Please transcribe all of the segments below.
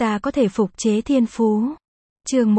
ta có thể phục chế thiên phú. Chương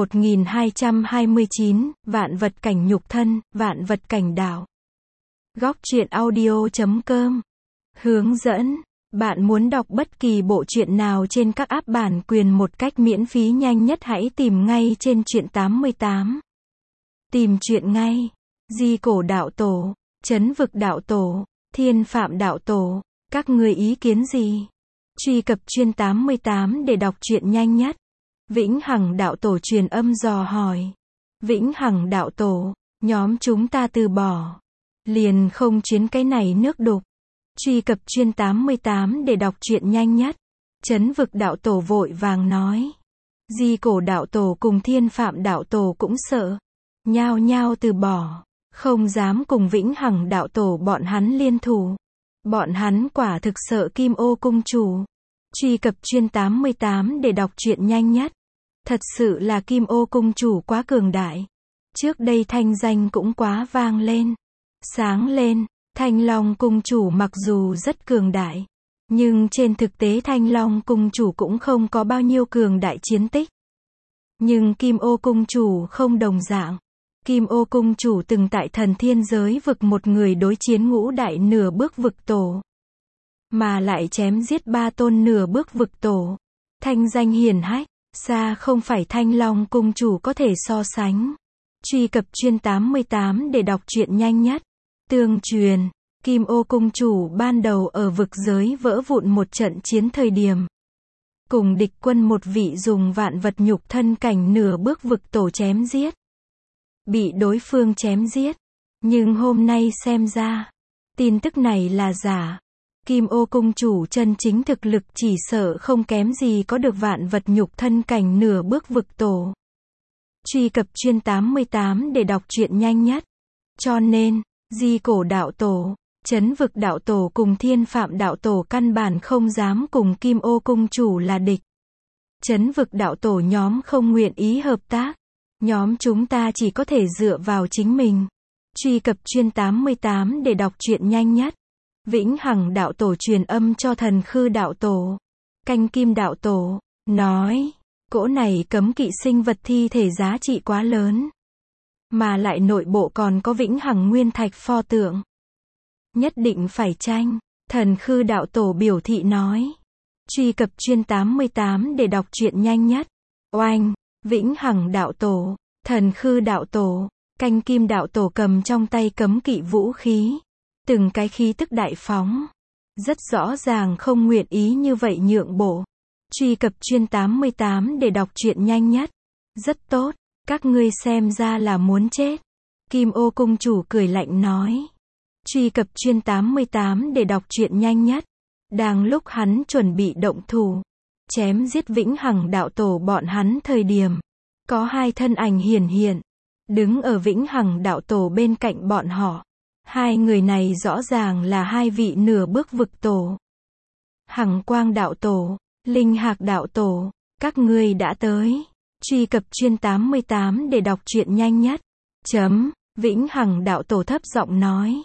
1229, vạn vật cảnh nhục thân, vạn vật cảnh đạo. Góc truyện audio.com. Hướng dẫn. Bạn muốn đọc bất kỳ bộ truyện nào trên các app bản quyền một cách miễn phí nhanh nhất, hãy tìm ngay trên Truyện 88. Tìm truyện ngay. Di Cổ Đạo Tổ, Trấn Vực Đạo Tổ, Thiên Phạm Đạo Tổ, các người ý kiến gì? Truy cập Truyện 88 để đọc truyện nhanh nhất. Vĩnh Hằng Đạo Tổ truyền âm dò hỏi. Vĩnh Hằng Đạo Tổ, nhóm chúng ta từ bỏ. Liền không chuyến cái này nước đục. Truy cập Truyện 88 để đọc truyện nhanh nhất. Trấn Vực Đạo Tổ vội vàng nói. Di Cổ Đạo Tổ cùng Thiên Phạm Đạo Tổ cũng sợ. Nhao nhao từ bỏ. Không dám cùng Vĩnh Hằng Đạo Tổ bọn hắn liên thủ. Bọn hắn quả thực sợ Kim Ô Cung Chủ. Truy cập Truyện 88 để đọc truyện nhanh nhất. Thật sự là Kim Ô Cung Chủ quá cường đại. Trước đây thanh danh cũng quá vang lên. Sáng lên, Thanh Long Cung Chủ mặc dù rất cường đại. Nhưng trên thực tế Thanh Long Cung Chủ cũng không có bao nhiêu cường đại chiến tích. Nhưng Kim Ô Cung Chủ không đồng dạng. Kim Ô Cung Chủ từng tại Thần Thiên Giới vực một người đối chiến ngũ đại nửa bước vực tổ. Mà lại chém giết 3 tôn nửa bước vực tổ. Thanh danh hiển hách, xa không phải Thanh Long Cung Chủ có thể so sánh. Truy cập Truyện 88 để đọc truyện nhanh nhất. Tương truyền, Kim Ô Cung Chủ ban đầu ở vực giới vỡ vụn một trận chiến thời điểm. Cùng địch quân một vị dùng vạn vật nhục thân cảnh nửa bước vực tổ chém giết. Bị đối phương chém giết. Nhưng hôm nay xem ra, tin tức này là giả. Kim Ô Cung Chủ chân chính thực lực chỉ sợ không kém gì có được vạn vật nhục thân cảnh nửa bước vực tổ. Truy cập Truyện 88 để đọc truyện nhanh nhất. Cho nên, Di Cổ Đạo Tổ, Trấn Vực Đạo Tổ cùng Thiên Phạm Đạo Tổ căn bản không dám cùng Kim Ô Cung Chủ là địch. Trấn Vực Đạo Tổ nhóm không nguyện ý hợp tác. Nhóm chúng ta chỉ có thể dựa vào chính mình. Truy cập Truyện 88 để đọc truyện nhanh nhất. Vĩnh Hằng Đạo Tổ truyền âm cho Thần Khư Đạo Tổ, Canh Kim Đạo Tổ, nói, cỗ này cấm kỵ sinh vật thi thể giá trị quá lớn. Mà lại nội bộ còn có Vĩnh Hằng Nguyên Thạch pho tượng. Nhất định phải tranh. Thần Khư Đạo Tổ biểu thị nói. Truy cập Truyện 88 để đọc truyện nhanh nhất. Oanh, Vĩnh Hằng Đạo Tổ, Thần Khư Đạo Tổ, Canh Kim Đạo Tổ cầm trong tay cấm kỵ vũ khí. Từng cái khí tức đại phóng. Rất rõ ràng không nguyện ý như vậy nhượng bộ. Truy cập Truyện 88 để đọc truyện nhanh nhất. Rất tốt, các ngươi xem ra là muốn chết. Kim Ô Cung Chủ cười lạnh nói. Truy cập Truyện 88 để đọc truyện nhanh nhất. Đang lúc hắn chuẩn bị động thủ, chém giết Vĩnh Hằng Đạo Tổ bọn hắn thời điểm, có hai thân ảnh hiển hiện, đứng ở Vĩnh Hằng Đạo Tổ bên cạnh bọn họ. Hai người này rõ ràng là hai vị nửa bước vực tổ. Hằng Quang Đạo Tổ, Linh Hạc Đạo Tổ, các ngươi đã tới. Truy cập Truyện 88 để đọc truyện nhanh nhất. Vĩnh Hằng Đạo Tổ thấp giọng nói.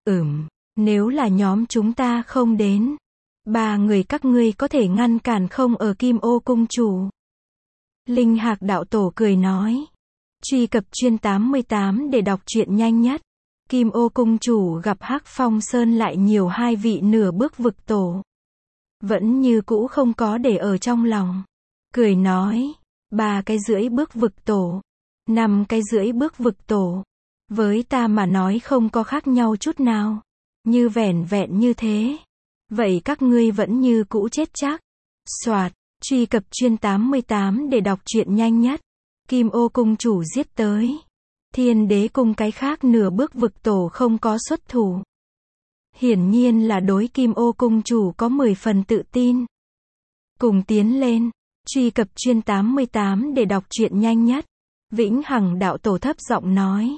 Nếu là nhóm chúng ta không đến, 3 người các ngươi có thể ngăn cản không ở Kim Ô Cung Chủ? Linh Hạc Đạo Tổ cười nói. Truy cập Truyện 88 để đọc truyện nhanh nhất. Kim Ô Cung Chủ gặp Hắc Phong Sơn lại nhiều hai vị nửa bước vực tổ. Vẫn như cũ không có để ở trong lòng. Cười nói, 3 cái rưỡi bước vực tổ, 5 cái rưỡi bước vực tổ. Với ta mà nói không có khác nhau chút nào. Như vẻn vẹn như thế. Vậy các ngươi vẫn như cũ chết chắc. Soạt, truy cập Truyện 88 để đọc truyện nhanh nhất. Kim Ô Cung Chủ giết tới. Thiên Đế cùng cái khác nửa bước vực tổ không có xuất thủ. Hiển nhiên là đối Kim Ô Cung Chủ có 10 phần tự tin. Cùng tiến lên. Truy cập Truyện 88 để đọc truyện nhanh nhất. Vĩnh Hằng Đạo Tổ thấp giọng nói.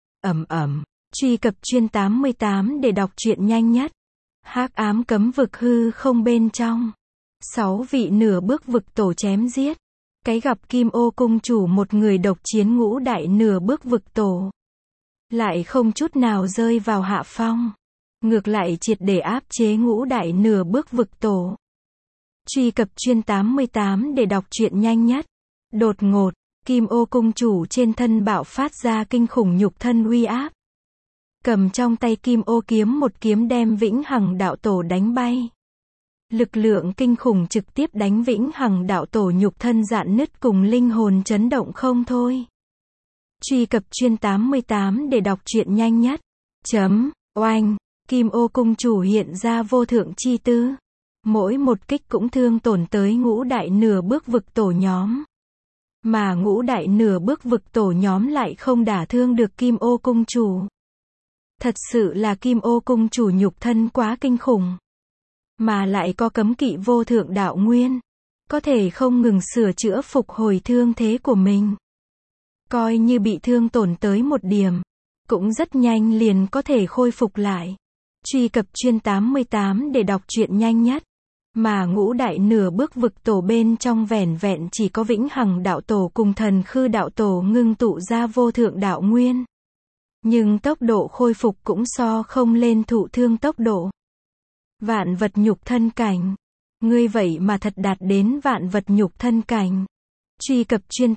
Truy cập Truyện 88 để đọc truyện nhanh nhất. Hắc ám cấm vực hư không bên trong. 6 vị nửa bước vực tổ chém giết. Cái gặp Kim Ô Cung Chủ một người độc chiến ngũ đại nửa bước vực tổ. Lại không chút nào rơi vào hạ phong. Ngược lại triệt để áp chế ngũ đại nửa bước vực tổ. Truy cập chuyên 88 để đọc truyện nhanh nhất. Đột ngột, Kim Ô cung chủ trên thân bạo phát ra kinh khủng nhục thân uy áp. Cầm trong tay Kim Ô kiếm, một kiếm đem Vĩnh Hằng đạo tổ đánh bay. Lực lượng kinh khủng trực tiếp đánh Vĩnh Hằng đạo tổ nhục thân rạn nứt cùng linh hồn chấn động không thôi. Truy cập chuyên 88 để đọc truyện nhanh nhất. Oanh, Kim Ô cung chủ hiện ra vô thượng chi tư. Mỗi một kích cũng thương tổn tới ngũ đại nửa bước vực tổ nhóm. Mà ngũ đại nửa bước vực tổ nhóm lại không đả thương được Kim Ô cung chủ. Thật sự là Kim Ô cung chủ nhục thân quá kinh khủng. Mà lại có cấm kỵ vô thượng đạo nguyên. Có thể không ngừng sửa chữa phục hồi thương thế của mình. Coi như bị thương tổn tới một điểm, cũng rất nhanh liền có thể khôi phục lại. Truy cập chuyên 88 để đọc truyện nhanh nhất. Mà ngũ đại nửa bước vực tổ bên trong vẻn vẹn chỉ có Vĩnh Hằng đạo tổ cùng Thần Khư đạo tổ ngưng tụ ra vô thượng đạo nguyên. Nhưng tốc độ khôi phục cũng so không lên thụ thương tốc độ. Vạn vật nhục thân cảnh. Ngươi vậy mà thật đạt đến vạn vật nhục thân cảnh. Truy cập chuyên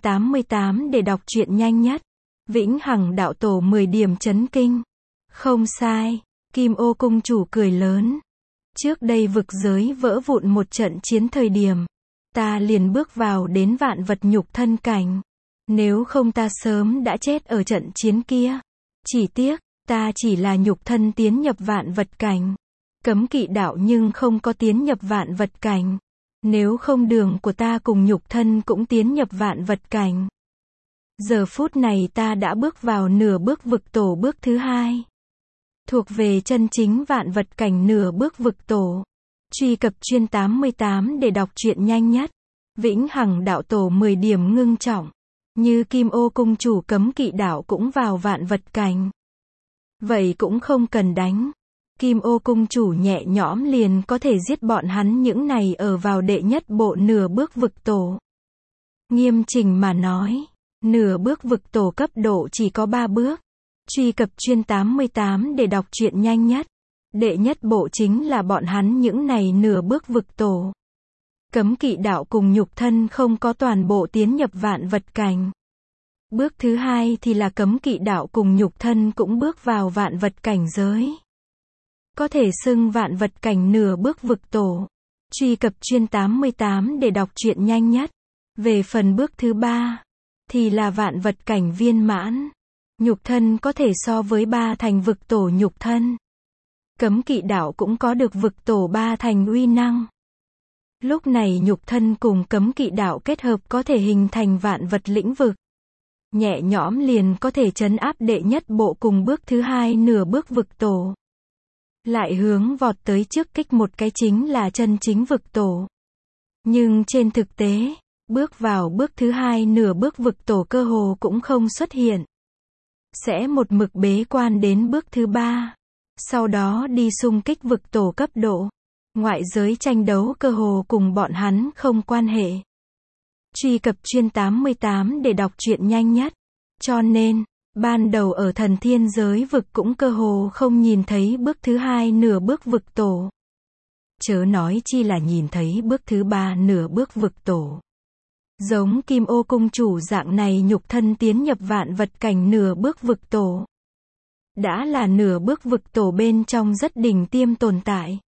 88 để đọc truyện nhanh nhất. Vĩnh Hằng đạo tổ 10 điểm chấn kinh. Không sai, Kim Ô cung chủ cười lớn. Trước đây vực giới vỡ vụn một trận chiến thời điểm, ta liền bước vào đến vạn vật nhục thân cảnh. Nếu không ta sớm đã chết ở trận chiến kia. Chỉ tiếc, ta chỉ là nhục thân tiến nhập vạn vật cảnh. Cấm kỵ đạo nhưng không có tiến nhập vạn vật cảnh. Nếu không đường của ta cùng nhục thân cũng tiến nhập vạn vật cảnh. Giờ phút này ta đã bước vào nửa bước vực tổ bước thứ hai. Thuộc về chân chính vạn vật cảnh nửa bước vực tổ. Truy cập chuyên 88 để đọc truyện nhanh nhất. Vĩnh Hằng đạo tổ 10 điểm ngưng trọng. Như Kim Ô cung chủ cấm kỵ đạo cũng vào vạn vật cảnh. Vậy cũng không cần đánh. Kim Ô cung chủ nhẹ nhõm liền có thể giết bọn hắn những này ở vào đệ nhất bộ nửa bước vực tổ. Nghiêm chỉnh mà nói, nửa bước vực tổ cấp độ chỉ có 3 bước. Truy cập chuyên 88 để đọc truyện nhanh nhất. Đệ nhất bộ chính là bọn hắn những này nửa bước vực tổ. Cấm kỵ đạo cùng nhục thân không có toàn bộ tiến nhập vạn vật cảnh. Bước thứ hai thì là cấm kỵ đạo cùng nhục thân cũng bước vào vạn vật cảnh giới. Có thể xưng vạn vật cảnh nửa bước vực tổ. Truy cập chuyên 88 để đọc truyện nhanh nhất. Về phần bước thứ ba, thì là vạn vật cảnh viên mãn. Nhục thân có thể so với 3 thành vực tổ nhục thân. Cấm kỵ đạo cũng có được vực tổ 3 thành uy năng. Lúc này nhục thân cùng cấm kỵ đạo kết hợp có thể hình thành vạn vật lĩnh vực. Nhẹ nhõm liền có thể trấn áp đệ nhất bộ cùng bước thứ hai nửa bước vực tổ. Lại hướng vọt tới trước kích một cái chính là chân chính vực tổ. Nhưng trên thực tế, bước vào bước thứ hai nửa bước vực tổ cơ hồ cũng không xuất hiện. Sẽ một mực bế quan đến bước thứ ba. Sau đó đi xung kích vực tổ cấp độ. Ngoại giới tranh đấu cơ hồ cùng bọn hắn không quan hệ. Truy cập chuyên 88 để đọc truyện nhanh nhất. Cho nên, ban đầu ở thần thiên giới vực cũng cơ hồ không nhìn thấy bước thứ hai nửa bước vực tổ. Chớ nói chi là nhìn thấy bước thứ ba nửa bước vực tổ. Giống Kim Ô cung chủ dạng này nhục thân tiến nhập vạn vật cảnh nửa bước vực tổ. Đã là nửa bước vực tổ bên trong rất đỉnh tiêm tồn tại.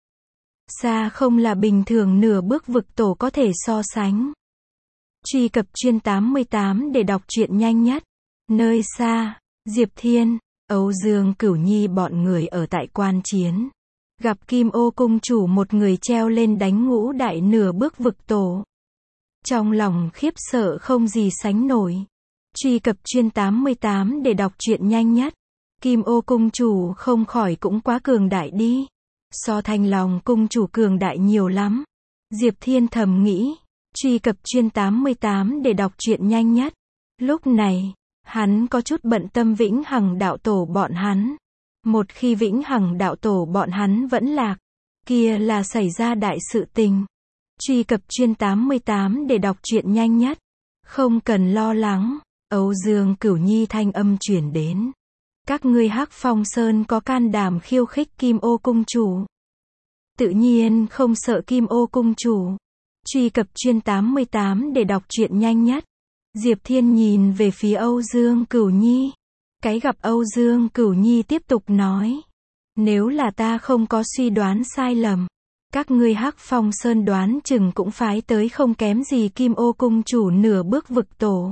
Xa không là bình thường nửa bước vực tổ có thể so sánh. Truy cập chuyên 88 để đọc truyện nhanh nhất. Nơi xa, Diệp Thiên, Âu Dương Cửu Nhi bọn người ở tại quan chiến. Gặp Kim Ô cung chủ một người treo lên đánh ngũ đại nửa bước vực tổ. Trong lòng khiếp sợ không gì sánh nổi. Truy cập chuyên 88 để đọc truyện nhanh nhất. Kim Ô cung chủ không khỏi cũng quá cường đại đi. So Thanh Long cung chủ cường đại nhiều lắm. Diệp Thiên thầm nghĩ. Truy cập chuyên 88 để đọc truyện nhanh nhất. Lúc này, hắn có chút bận tâm Vĩnh Hằng đạo tổ bọn hắn. Một khi Vĩnh Hằng đạo tổ bọn hắn vẫn lạc, kia là xảy ra đại sự tình. Truy cập chuyên 88 để đọc truyện nhanh nhất. Không cần lo lắng, Âu Dương Cửu Nhi thanh âm truyền đến. Các ngươi Hắc Phong Sơn có can đảm khiêu khích Kim Ô cung chủ. Tự nhiên không sợ Kim Ô cung chủ. Truy cập chuyên 88 để đọc truyện nhanh nhất. Diệp Thiên nhìn về phía Âu Dương Cửu Nhi. Cái gặp Âu Dương Cửu Nhi tiếp tục nói. Nếu là ta không có suy đoán sai lầm, các ngươi Hắc Phong Sơn đoán chừng cũng phái tới không kém gì Kim Ô cung chủ nửa bước vực tổ.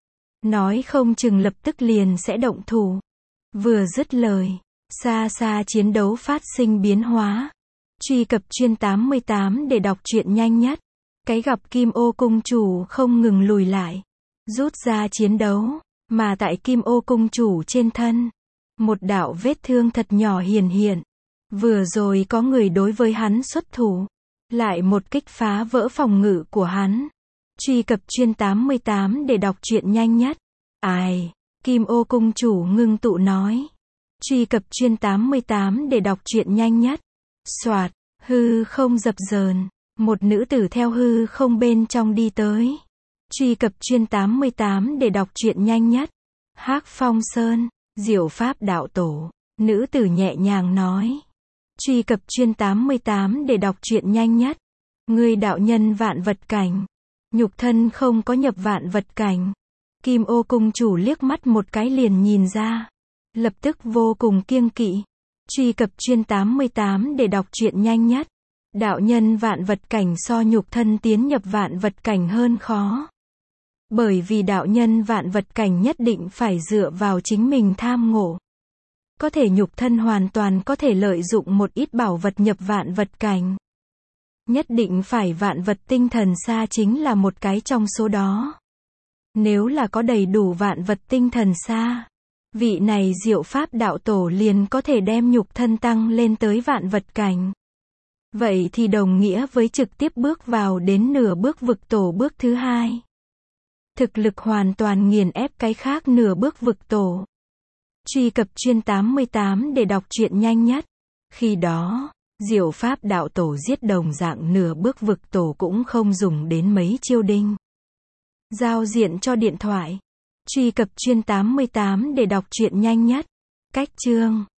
Nói không chừng lập tức liền sẽ động thủ. Vừa dứt lời, xa xa chiến đấu phát sinh biến hóa. Truy cập chuyên 88 để đọc truyện nhanh nhất. Cái gặp Kim Ô cung chủ không ngừng lùi lại, rút ra chiến đấu, mà tại Kim Ô cung chủ trên thân, một đạo vết thương thật nhỏ hiển hiện. Vừa rồi có người đối với hắn xuất thủ, lại một kích phá vỡ phòng ngự của hắn. Truy cập chuyên 88 để đọc truyện nhanh nhất. Ai? Kim Ô cung chủ ngưng tụ nói. Truy cập chuyên 88 để đọc truyện nhanh nhất. Soạt, hư không dập dờn, một nữ tử theo hư không bên trong đi tới. Truy cập chuyên 88 để đọc truyện nhanh nhất. Hắc Phong Sơn, Diệu Pháp đạo tổ, nữ tử nhẹ nhàng nói. Truy cập chuyên 88 để đọc truyện nhanh nhất. Ngươi đạo nhân vạn vật cảnh, nhục thân không có nhập vạn vật cảnh. Kim Ô cung chủ liếc mắt một cái liền nhìn ra, lập tức vô cùng kiêng kỵ. Truy cập chuyên 88 để đọc truyện nhanh nhất. Đạo nhân vạn vật cảnh so nhục thân tiến nhập vạn vật cảnh hơn khó. Bởi vì đạo nhân vạn vật cảnh nhất định phải dựa vào chính mình tham ngộ. Có thể nhục thân hoàn toàn có thể lợi dụng một ít bảo vật nhập vạn vật cảnh. Nhất định phải vạn vật tinh thần xa chính là một cái trong số đó. Nếu là có đầy đủ vạn vật tinh thần xa, vị này Diệu Pháp đạo tổ liền có thể đem nhục thân tăng lên tới vạn vật cảnh. Vậy thì đồng nghĩa với trực tiếp bước vào đến nửa bước vực tổ bước thứ hai. Thực lực hoàn toàn nghiền ép cái khác nửa bước vực tổ. Truy cập chuyên 88 để đọc truyện nhanh nhất. Khi đó, Diệu Pháp đạo tổ giết đồng dạng nửa bước vực tổ cũng không dùng đến mấy chiêu đinh. Giao diện cho điện thoại. Truy cập chuyên 88 để đọc truyện nhanh nhất. Cách chương